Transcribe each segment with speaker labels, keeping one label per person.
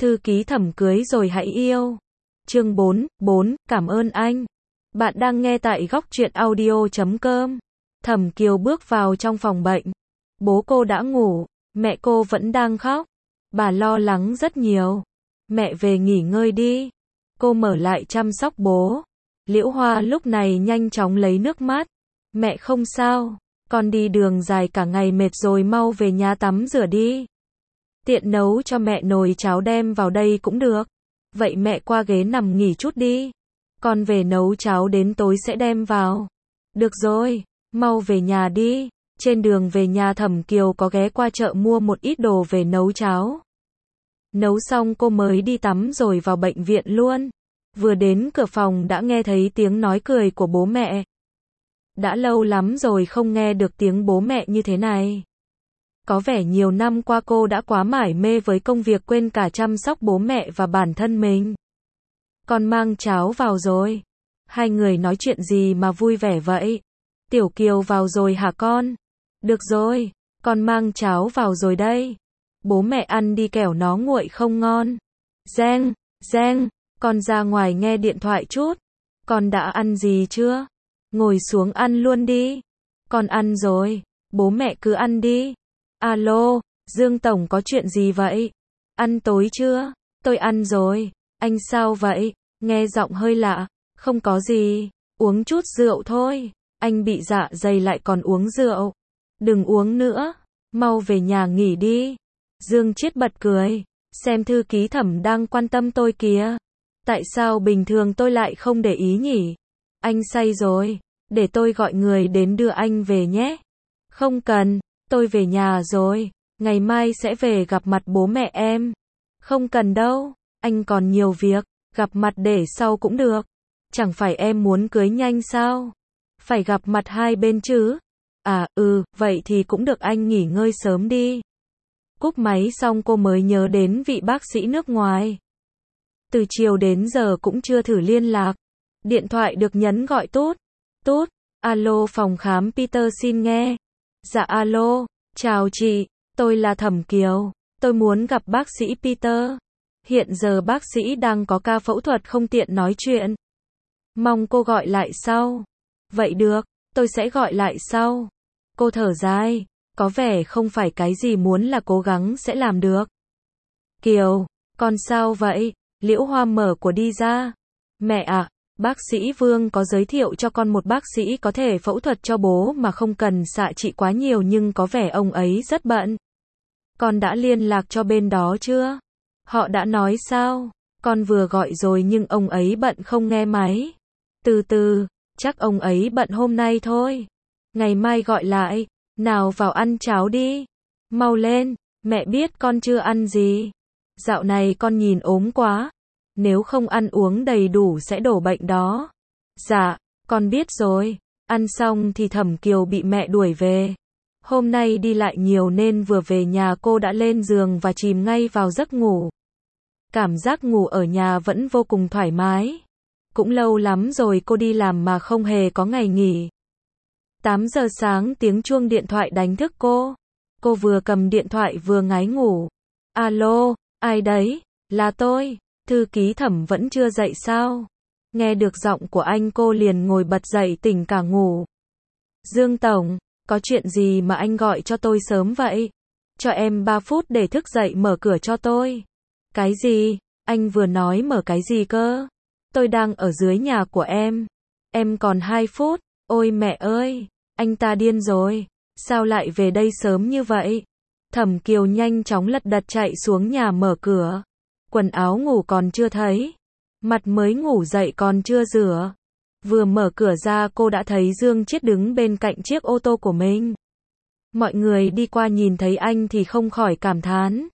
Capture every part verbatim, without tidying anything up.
Speaker 1: Thư ký Thẩm cưới rồi hãy yêu. Chương bốn, bốn, cảm ơn anh. Bạn đang nghe tại góc truyện audio chấm com. Thẩm Kiều bước vào trong phòng bệnh. Bố cô đã ngủ, mẹ cô vẫn đang khóc. Bà lo lắng rất nhiều. Mẹ về nghỉ ngơi đi. Cô mở lại chăm sóc bố. Liễu Hoa lúc này nhanh chóng lấy nước mắt. Mẹ không sao, con đi đường dài cả ngày mệt rồi, mau về nhà tắm rửa đi. Tiện nấu cho mẹ nồi cháo đem vào đây cũng được. Vậy mẹ qua ghế nằm nghỉ chút đi. Con về nấu cháo đến tối sẽ đem vào. Được rồi, mau về nhà đi. Trên đường về nhà Thẩm Kiều có ghé qua chợ mua một ít đồ về nấu cháo. Nấu xong cô mới đi tắm rồi vào bệnh viện luôn. Vừa đến cửa phòng đã nghe thấy tiếng nói cười của bố mẹ. Đã lâu lắm rồi không nghe được tiếng bố mẹ như thế này. Có vẻ nhiều năm qua cô đã quá mải mê với công việc quên cả chăm sóc bố mẹ và bản thân mình. Con mang cháo vào rồi. Hai người nói chuyện gì mà vui vẻ vậy? Tiểu Kiều vào rồi hả con? Được rồi, con mang cháo vào rồi đây. Bố mẹ ăn đi kẻo nó nguội không ngon. Giang, Giang, con ra ngoài nghe điện thoại chút. Con đã ăn gì chưa? Ngồi xuống ăn luôn đi. Con ăn rồi, bố mẹ cứ ăn đi. Alo, Dương Tổng có chuyện gì vậy? Ăn tối chưa? Tôi ăn rồi. Anh sao vậy? Nghe giọng hơi lạ. Không có gì, uống chút rượu thôi. Anh bị dạ dày lại còn uống rượu. Đừng uống nữa, mau về nhà nghỉ đi. Dương Chiết bật cười. Xem thư ký Thẩm đang quan tâm tôi kìa. Tại sao bình thường tôi lại không để ý nhỉ? Anh say rồi, để tôi gọi người đến đưa anh về nhé. Không cần, tôi về nhà rồi, ngày mai sẽ về gặp mặt bố mẹ em. Không cần đâu, anh còn nhiều việc, gặp mặt để sau cũng được. Chẳng phải em muốn cưới nhanh sao? Phải gặp mặt hai bên chứ? À, ừ, vậy thì cũng được, anh nghỉ ngơi sớm đi. Cúp máy xong cô mới nhớ đến vị bác sĩ nước ngoài. Từ chiều đến giờ cũng chưa thử liên lạc. Điện thoại được nhấn gọi tút. Tút, alo phòng khám Peter xin nghe. Dạ alo, chào chị, tôi là Thẩm Kiều. Tôi muốn gặp bác sĩ Peter. Hiện giờ bác sĩ đang có ca phẫu thuật không tiện nói chuyện. Mong cô gọi lại sau. Vậy được, tôi sẽ gọi lại sau. Cô thở dài, có vẻ không phải cái gì muốn là cố gắng sẽ làm được. Kiều, con sao vậy? Liễu Hoa mở của đi ra. Mẹ ạ, à, bác sĩ Vương có giới thiệu cho con một bác sĩ có thể phẫu thuật cho bố mà không cần xạ trị quá nhiều, nhưng có vẻ ông ấy rất bận. Con đã liên lạc cho bên đó chưa? Họ đã nói sao? Con vừa gọi rồi nhưng ông ấy bận không nghe máy. Từ từ, chắc ông ấy bận hôm nay thôi. Ngày mai gọi lại. Nào vào ăn cháo đi. Mau lên, mẹ biết con chưa ăn gì. Dạo này con nhìn ốm quá. Nếu không ăn uống đầy đủ sẽ đổ bệnh đó. Dạ, con biết rồi. Ăn xong thì Thẩm Kiều bị mẹ đuổi về. Hôm nay đi lại nhiều nên vừa về nhà cô đã lên giường và chìm ngay vào giấc ngủ. Cảm giác ngủ ở nhà vẫn vô cùng thoải mái. Cũng lâu lắm rồi cô đi làm mà không hề có ngày nghỉ. tám giờ sáng tiếng chuông điện thoại đánh thức cô. Cô vừa cầm điện thoại vừa ngái ngủ. Alo, ai đấy? Là tôi. Thư ký Thẩm vẫn chưa dậy sao? Nghe được giọng của anh cô liền ngồi bật dậy tỉnh cả ngủ. Dương Tổng, có chuyện gì mà anh gọi cho tôi sớm vậy? Cho em ba phút để thức dậy mở cửa cho tôi. Cái gì? Anh vừa nói mở cái gì cơ? Tôi đang ở dưới nhà của em. Em còn hai phút. Ôi mẹ ơi, anh ta điên rồi. Sao lại về đây sớm như vậy? Thẩm Kiều nhanh chóng lật đật chạy xuống nhà mở cửa. Quần áo ngủ còn chưa thấy. Mặt mới ngủ dậy còn chưa rửa. Vừa mở cửa ra cô đã thấy Dương Chiết đứng bên cạnh chiếc ô tô của mình. Mọi người đi qua nhìn thấy anh thì không khỏi cảm thán.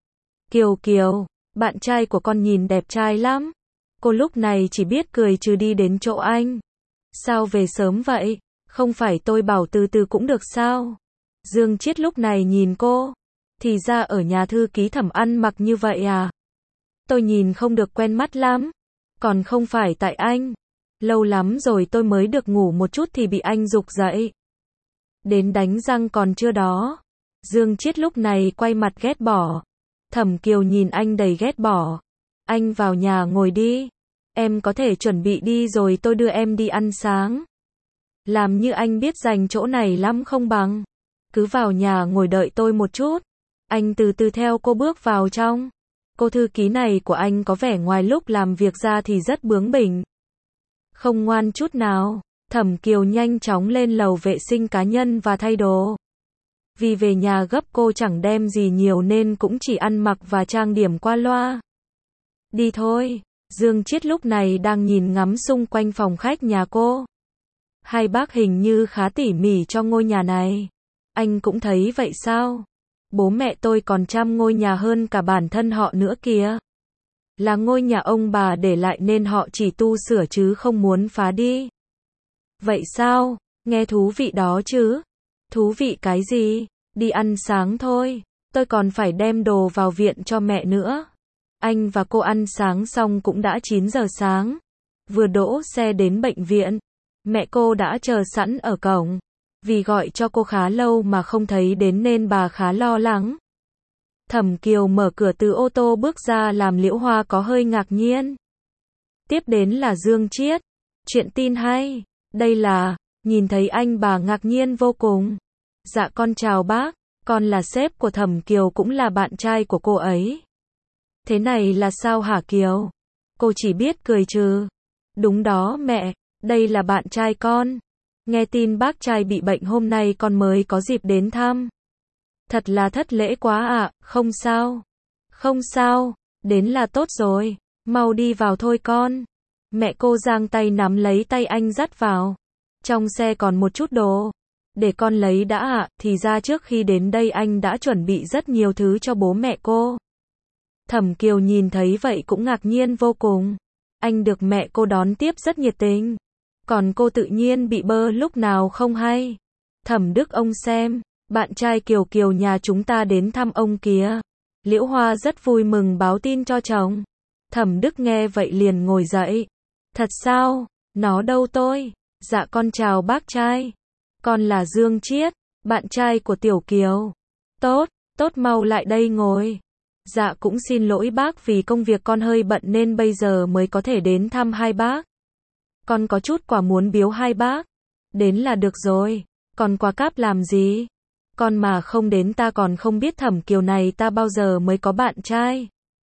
Speaker 1: Kiều Kiều, bạn trai của con nhìn đẹp trai lắm. Cô lúc này chỉ biết cười trừ đi đến chỗ anh. Sao về sớm vậy? Không phải tôi bảo từ từ cũng được sao? Dương Chiết lúc này nhìn cô. Thì ra ở nhà thư ký Thẩm ăn mặc như vậy à? Tôi nhìn không được quen mắt lắm. Còn không phải tại anh. Lâu lắm rồi tôi mới được ngủ một chút thì bị anh giục dậy. Đến đánh răng còn chưa đó. Dương Chiết lúc này quay mặt ghét bỏ. Thẩm Kiều nhìn anh đầy ghét bỏ. Anh vào nhà ngồi đi. Em có thể chuẩn bị đi rồi tôi đưa em đi ăn sáng. Làm như anh biết dành chỗ này lắm không bằng. Cứ vào nhà ngồi đợi tôi một chút. Anh từ từ theo cô bước vào trong. Cô thư ký này của anh có vẻ ngoài lúc làm việc ra thì rất bướng bỉnh. Không ngoan chút nào. Thẩm Kiều nhanh chóng lên lầu vệ sinh cá nhân và thay đồ. Vì về nhà gấp cô chẳng đem gì nhiều nên cũng chỉ ăn mặc và trang điểm qua loa. Đi thôi. Dương Chiết lúc này đang nhìn ngắm xung quanh phòng khách nhà cô. Hai bác hình như khá tỉ mỉ cho ngôi nhà này. Anh cũng thấy vậy sao? Bố mẹ tôi còn chăm ngôi nhà hơn cả bản thân họ nữa kìa. Là ngôi nhà ông bà để lại nên họ chỉ tu sửa chứ không muốn phá đi. Vậy sao? Nghe thú vị đó chứ? Thú vị cái gì? Đi ăn sáng thôi. Tôi còn phải đem đồ vào viện cho mẹ nữa. Anh và cô ăn sáng xong cũng đã chín giờ sáng. Vừa đỗ xe đến bệnh viện. Mẹ cô đã chờ sẵn ở cổng. Vì gọi cho cô khá lâu mà không thấy đến nên bà khá lo lắng. Thẩm Kiều mở cửa từ ô tô bước ra làm Liễu Hoa có hơi ngạc nhiên. Tiếp đến là Dương Chiết. Chuyện tin hay. Đây là, nhìn thấy anh bà ngạc nhiên vô cùng. Dạ con chào bác, con là sếp của Thẩm Kiều cũng là bạn trai của cô ấy. Thế này là sao hả Kiều? Cô chỉ biết cười trừ. Đúng đó mẹ, đây là bạn trai con. Nghe tin bác trai bị bệnh hôm nay con mới có dịp đến thăm. Thật là thất lễ quá ạ, à, không sao. Không sao, đến là tốt rồi, mau đi vào thôi con. Mẹ cô giang tay nắm lấy tay anh dắt vào. Trong xe còn một chút đồ. Để con lấy đã ạ, à, thì ra trước khi đến đây anh đã chuẩn bị rất nhiều thứ cho bố mẹ cô. Thẩm Kiều nhìn thấy vậy cũng ngạc nhiên vô cùng. Anh được mẹ cô đón tiếp rất nhiệt tình. Còn cô tự nhiên bị bơ lúc nào không hay. Thẩm Đức ông xem, bạn trai Kiều Kiều nhà chúng ta đến thăm ông kìa. Liễu Hoa rất vui mừng báo tin cho chồng. Thẩm Đức nghe vậy liền ngồi dậy. Thật sao? Nó đâu tôi? Dạ con chào bác trai. Con là Dương Chiết, bạn trai của Tiểu Kiều. Tốt, tốt mau lại đây ngồi. Dạ cũng xin lỗi bác vì công việc con hơi bận nên bây giờ mới có thể đến thăm hai bác. Con có chút quà muốn biếu hai bác. Đến là được rồi, còn quà cáp làm gì? Con mà không đến ta còn không biết Thẩm Kiều này ta bao giờ mới có bạn trai.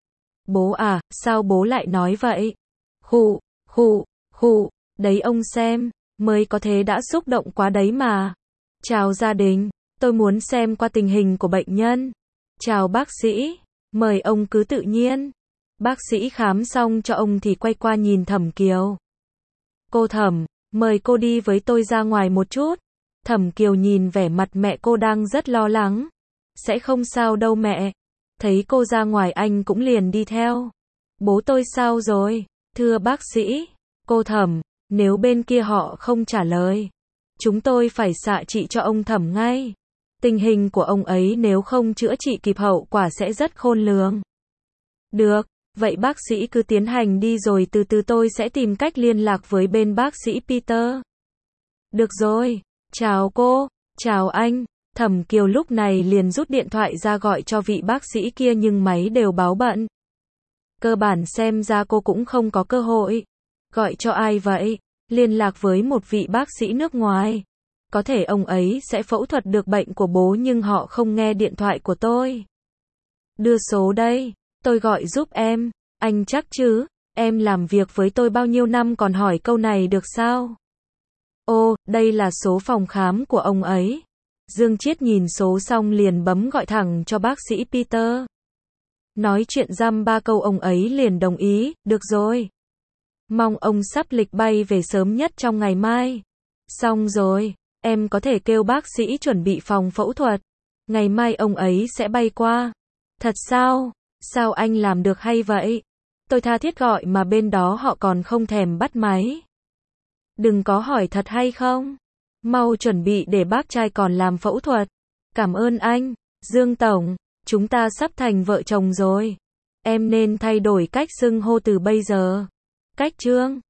Speaker 1: Bố à, sao bố lại nói vậy? Khụ, khụ, khụ, đấy ông xem, mới có thế đã xúc động quá đấy mà. Chào gia đình, tôi muốn xem qua tình hình của bệnh nhân. Chào bác sĩ, mời ông cứ tự nhiên. Bác sĩ khám xong cho ông thì quay qua nhìn Thẩm Kiều. Cô Thẩm, mời cô đi với tôi ra ngoài một chút. Thẩm Kiều nhìn vẻ mặt mẹ cô đang rất lo lắng. Sẽ không sao đâu mẹ. Thấy cô ra ngoài anh cũng liền đi theo. Bố tôi sao rồi? Thưa bác sĩ, cô Thẩm, nếu bên kia họ không trả lời, chúng tôi phải xạ trị cho ông Thẩm ngay. Tình hình của ông ấy nếu không chữa trị kịp hậu quả sẽ rất khôn lường. Được, vậy bác sĩ cứ tiến hành đi rồi từ từ tôi sẽ tìm cách liên lạc với bên bác sĩ Peter. Được rồi, chào cô, chào anh. Thẩm Kiều lúc này liền rút điện thoại ra gọi cho vị bác sĩ kia nhưng máy đều báo bận. Cơ bản xem ra cô cũng không có cơ hội. Gọi cho ai vậy? Liên lạc với một vị bác sĩ nước ngoài. Có thể ông ấy sẽ phẫu thuật được bệnh của bố nhưng họ không nghe điện thoại của tôi. Đưa số đây, tôi gọi giúp em. Anh chắc chứ? Em làm việc với tôi bao nhiêu năm còn hỏi câu này được sao? Ô, đây là số phòng khám của ông ấy. Dương Chiết nhìn số xong liền bấm gọi thẳng cho bác sĩ Peter. Nói chuyện dăm ba câu ông ấy liền đồng ý, được rồi. Mong ông sắp lịch bay về sớm nhất trong ngày mai. Xong rồi, em có thể kêu bác sĩ chuẩn bị phòng phẫu thuật. Ngày mai ông ấy sẽ bay qua. Thật sao? Sao anh làm được hay vậy? Tôi tha thiết gọi mà bên đó họ còn không thèm bắt máy. Đừng có hỏi thật hay không? Mau chuẩn bị để bác trai còn làm phẫu thuật. Cảm ơn anh, Dương Tổng, chúng ta sắp thành vợ chồng rồi. Em nên thay đổi cách xưng hô từ bây giờ. Cách Trương.